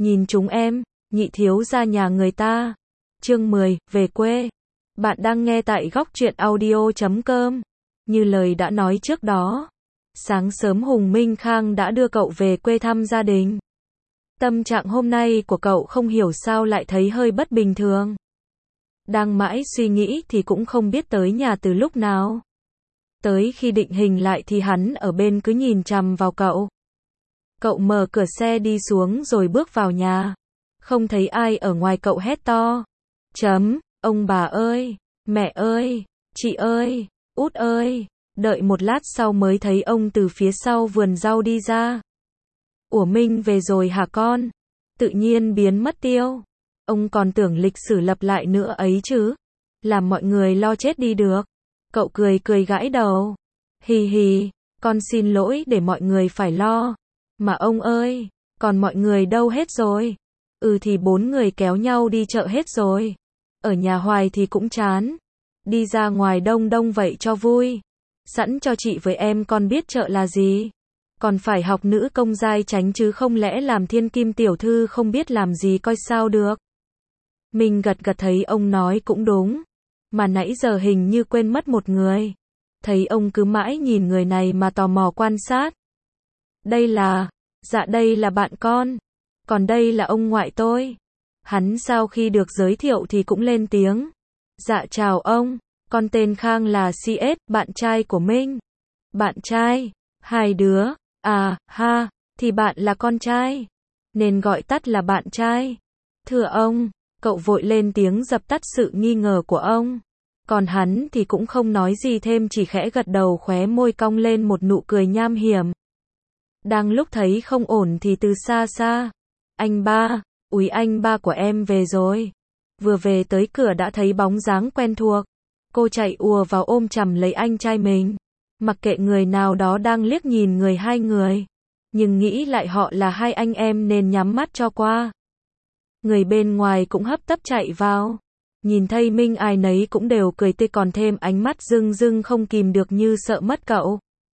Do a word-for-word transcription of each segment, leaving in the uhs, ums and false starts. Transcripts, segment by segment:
nhìn chúng em, nhị thiếu gia nhà người ta. Chương mười, về quê. Bạn đang nghe tại góc truyện audio chấm com. Như lời đã nói trước đó, sáng sớm Hùng Minh Khang đã đưa cậu về quê thăm gia đình. Tâm trạng hôm nay của cậu không hiểu sao lại thấy hơi bất bình thường. Đang mãi suy nghĩ thì cũng không biết tới nhà từ lúc nào. Tới khi định hình lại thì hắn ở bên cứ nhìn chằm vào cậu. Cậu mở cửa xe đi xuống rồi bước vào nhà. Không thấy ai ở ngoài cậu hét to. Chấm, ông bà ơi, mẹ ơi, chị ơi, út ơi. Đợi một lát sau mới thấy ông từ phía sau vườn rau đi ra. Ủa Minh về rồi hả con? Tự nhiên biến mất tiêu. Ông còn tưởng lịch sử lặp lại nữa ấy chứ. Làm mọi người lo chết đi được. Cậu cười cười gãi đầu. Hì hì, con xin lỗi để mọi người phải lo. Mà ông ơi, còn mọi người đâu hết rồi? Ừ thì bốn người kéo nhau đi chợ hết rồi. Ở nhà hoài thì cũng chán. Đi ra ngoài đông đông vậy cho vui. Sẵn cho chị với em con biết chợ là gì. Còn phải học nữ công giai tránh chứ không lẽ làm thiên kim tiểu thư không biết làm gì coi sao được. Mình gật gật thấy ông nói cũng đúng. Mà nãy giờ hình như quên mất một người. Thấy ông cứ mãi nhìn người này mà tò mò quan sát. Đây là, dạ đây là bạn con. Còn đây là ông ngoại tôi. Hắn sau khi được giới thiệu thì cũng lên tiếng. Dạ chào ông, con tên Khang là xê ét, bạn trai của Minh. Bạn trai, hai đứa, à, ha, thì bạn là con trai. Nên gọi tắt là bạn trai. Thưa ông, cậu vội lên tiếng dập tắt sự nghi ngờ của ông. Còn hắn thì cũng không nói gì thêm chỉ khẽ gật đầu khóe môi cong lên một nụ cười nham hiểm. Đang lúc thấy không ổn thì từ xa xa. Anh ba, úi anh ba của em về rồi. Vừa về tới cửa đã thấy bóng dáng quen thuộc. Cô chạy ùa vào ôm chầm lấy anh trai mình. Mặc kệ người nào đó đang liếc nhìn người hai người. Nhưng nghĩ lại họ là hai anh em nên nhắm mắt cho qua. Người bên ngoài cũng hấp tấp chạy vào. Nhìn thấy Minh ai nấy cũng đều cười tươi còn thêm ánh mắt rưng rưng không kìm được như sợ mất cậu.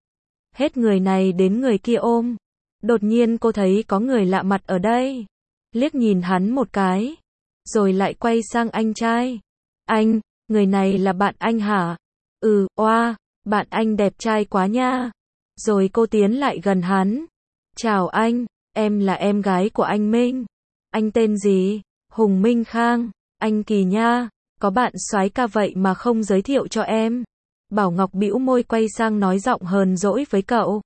Hết người này đến người kia ôm. Đột nhiên cô thấy có người lạ mặt ở đây. Liếc nhìn hắn một cái. Rồi lại quay sang anh trai. Anh, người này là bạn anh hả? Ừ, oa, bạn anh đẹp trai quá nha. Rồi cô tiến lại gần hắn. Chào anh, em là em gái của anh Minh. Anh tên gì? Hùng Minh Khang. Anh kỳ nha, có bạn soái ca vậy mà không giới thiệu cho em. Bảo Ngọc bĩu môi quay sang nói giọng hờn dỗi với cậu.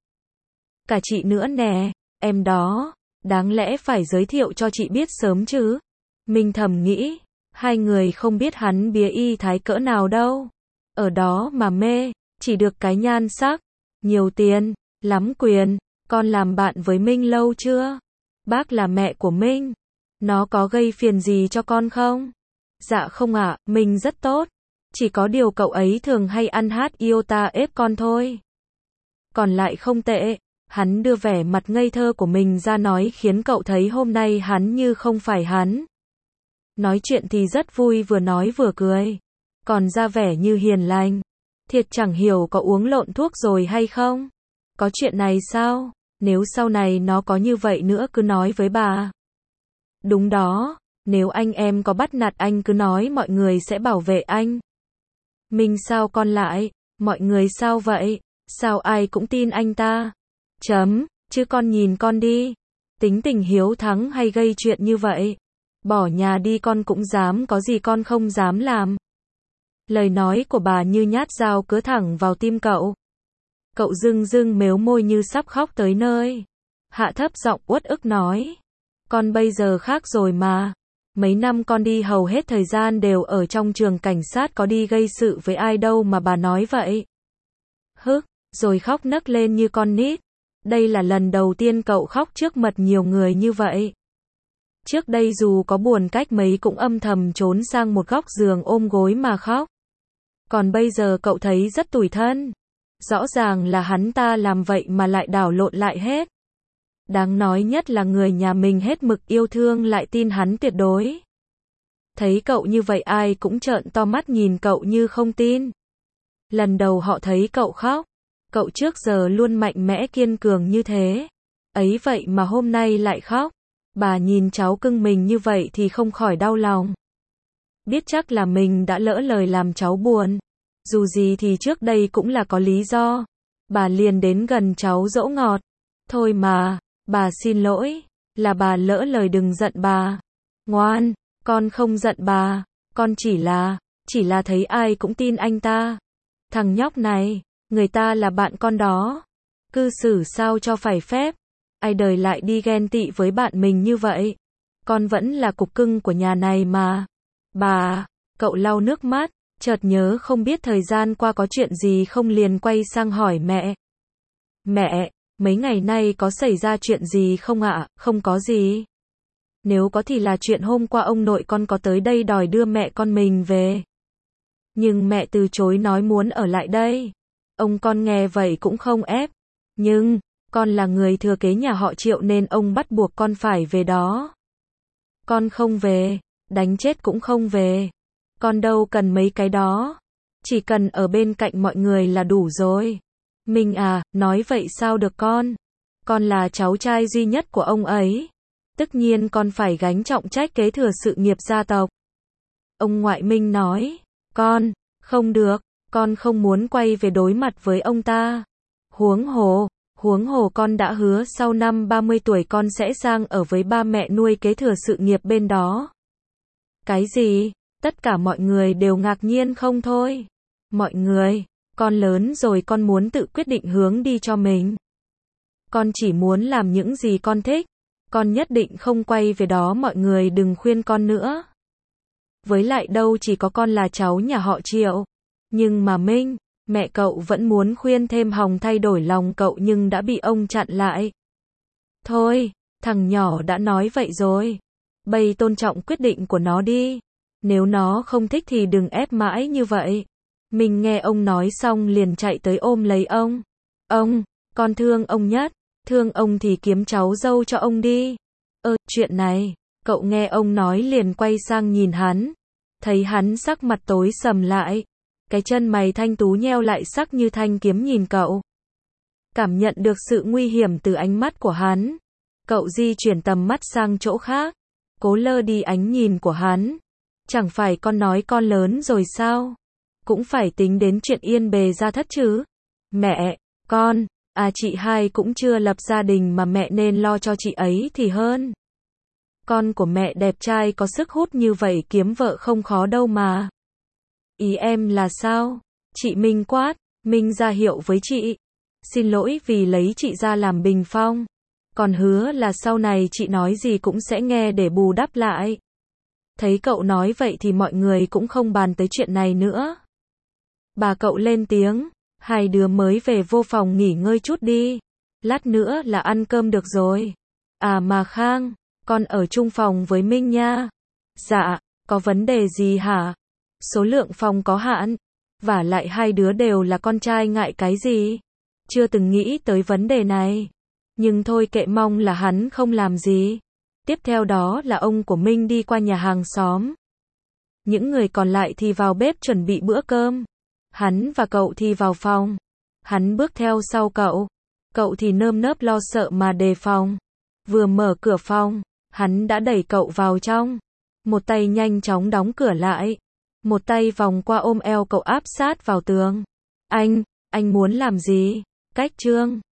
Cả chị nữa nè, em đó, đáng lẽ phải giới thiệu cho chị biết sớm chứ. Minh thầm nghĩ, hai người không biết hắn bía y thái cỡ nào đâu. Ở đó mà mê, chỉ được cái nhan sắc, nhiều tiền, lắm quyền. Con làm bạn với Minh lâu chưa? Bác là mẹ của Minh. Nó có gây phiền gì cho con không? Dạ không ạ, Minh rất tốt. Chỉ có điều cậu ấy thường hay ăn hát iota ép con thôi. Còn lại không tệ. Hắn đưa vẻ mặt ngây thơ của mình ra nói khiến cậu thấy hôm nay hắn như không phải hắn. Nói chuyện thì rất vui vừa nói vừa cười. Còn ra vẻ như hiền lành. Thiệt chẳng hiểu có uống lộn thuốc rồi hay không? Có chuyện này sao? Nếu sau này nó có như vậy nữa cứ nói với bà. Đúng đó, nếu anh em có bắt nạt anh cứ nói mọi người sẽ bảo vệ anh. Mình sao con lại? Mọi người sao vậy? Sao ai cũng tin anh ta? Chấm, chứ con nhìn con đi. Tính tình hiếu thắng hay gây chuyện như vậy? Bỏ nhà đi con cũng dám có gì con không dám làm. Lời nói của bà như nhát dao cứa thẳng vào tim cậu. Cậu rưng rưng mếu môi như sắp khóc tới nơi. Hạ thấp giọng uất ức nói. Con bây giờ khác rồi mà. Mấy năm con đi hầu hết thời gian đều ở trong trường cảnh sát có đi gây sự với ai đâu mà bà nói vậy. Hức, rồi khóc nấc lên như con nít. Đây là lần đầu tiên cậu khóc trước mặt nhiều người như vậy. Trước đây dù có buồn cách mấy cũng âm thầm trốn sang một góc giường ôm gối mà khóc. Còn bây giờ cậu thấy rất tủi thân. Rõ ràng là hắn ta làm vậy mà lại đảo lộn lại hết. Đáng nói nhất là người nhà mình hết mực yêu thương lại tin hắn tuyệt đối. Thấy cậu như vậy ai cũng trợn to mắt nhìn cậu như không tin. Lần đầu họ thấy cậu khóc. Cậu trước giờ luôn mạnh mẽ kiên cường như thế. Ấy vậy mà hôm nay lại khóc. Bà nhìn cháu cưng mình như vậy thì không khỏi đau lòng. Biết chắc là mình đã lỡ lời làm cháu buồn. Dù gì thì trước đây cũng là có lý do. Bà liền đến gần cháu dỗ ngọt. Thôi mà, bà xin lỗi, là bà lỡ lời đừng giận bà. Ngoan, con không giận bà, con chỉ là, chỉ là thấy ai cũng tin anh ta. Thằng nhóc này, người ta là bạn con đó. Cư xử sao cho phải phép. Ai đời lại đi ghen tị với bạn mình như vậy. Con vẫn là cục cưng của nhà này mà. Bà, cậu lau nước mắt, chợt nhớ không biết thời gian qua có chuyện gì không liền quay sang hỏi mẹ. Mẹ, mấy ngày nay có xảy ra chuyện gì không ạ? Không có gì. Nếu có thì là chuyện hôm qua ông nội con có tới đây đòi đưa mẹ con mình về. Nhưng mẹ từ chối nói muốn ở lại đây. Ông con nghe vậy cũng không ép. Nhưng, con là người thừa kế nhà họ Triệu nên ông bắt buộc con phải về đó. Con không về, đánh chết cũng không về. Con đâu cần mấy cái đó. Chỉ cần ở bên cạnh mọi người là đủ rồi. Mình à, nói vậy sao được con? Con là cháu trai duy nhất của ông ấy. Tất nhiên con phải gánh trọng trách kế thừa sự nghiệp gia tộc. Ông ngoại Minh nói, con, không được, con không muốn quay về đối mặt với ông ta. Huống hồ, huống hồ con đã hứa sau năm ba mươi tuổi con sẽ sang ở với ba mẹ nuôi kế thừa sự nghiệp bên đó. Cái gì? Tất cả mọi người đều ngạc nhiên không thôi. Mọi người, con lớn rồi con muốn tự quyết định hướng đi cho mình. Con chỉ muốn làm những gì con thích. Con nhất định không quay về đó, mọi người đừng khuyên con nữa. Với lại đâu chỉ có con là cháu nhà họ Triệu. Nhưng mà Minh, mẹ cậu vẫn muốn khuyên thêm Hồng thay đổi lòng cậu nhưng đã bị ông chặn lại. Thôi, thằng nhỏ đã nói vậy rồi. Bây tôn trọng quyết định của nó đi. Nếu nó không thích thì đừng ép mãi như vậy. Mình nghe ông nói xong liền chạy tới ôm lấy ông. Ông, con thương ông nhất. Thương ông thì kiếm cháu dâu cho ông đi. Ơ, chuyện này, cậu nghe ông nói liền quay sang nhìn hắn. Thấy hắn sắc mặt tối sầm lại. Cái chân mày thanh tú nheo lại sắc như thanh kiếm nhìn cậu. Cảm nhận được sự nguy hiểm từ ánh mắt của hắn. Cậu di chuyển tầm mắt sang chỗ khác. Cố lơ đi ánh nhìn của hắn. Chẳng phải con nói con lớn rồi sao? Cũng phải tính đến chuyện yên bề gia thất chứ. Mẹ, con, à chị hai cũng chưa lập gia đình mà mẹ nên lo cho chị ấy thì hơn. Con của mẹ đẹp trai có sức hút như vậy kiếm vợ không khó đâu mà. Ý em là sao? Chị Minh quát, Minh ra hiệu với chị. Xin lỗi vì lấy chị ra làm bình phong. Còn hứa là sau này chị nói gì cũng sẽ nghe để bù đắp lại. Thấy cậu nói vậy thì mọi người cũng không bàn tới chuyện này nữa. Bà cậu lên tiếng, hai đứa mới về vô phòng nghỉ ngơi chút đi. Lát nữa là ăn cơm được rồi. À mà Khang, con ở chung phòng với Minh nha. Dạ, có vấn đề gì hả? Số lượng phòng có hạn. Vả lại hai đứa đều là con trai ngại cái gì? Chưa từng nghĩ tới vấn đề này. Nhưng thôi kệ, mong là hắn không làm gì. Tiếp theo đó là ông của Minh đi qua nhà hàng xóm. Những người còn lại thì vào bếp chuẩn bị bữa cơm. Hắn và cậu thì vào phòng. Hắn bước theo sau cậu. Cậu thì nơm nớp lo sợ mà đề phòng. Vừa mở cửa phòng, hắn đã đẩy cậu vào trong. Một tay nhanh chóng đóng cửa lại. Một tay vòng qua ôm eo cậu áp sát vào tường. Anh, anh muốn làm gì? Cách Trương.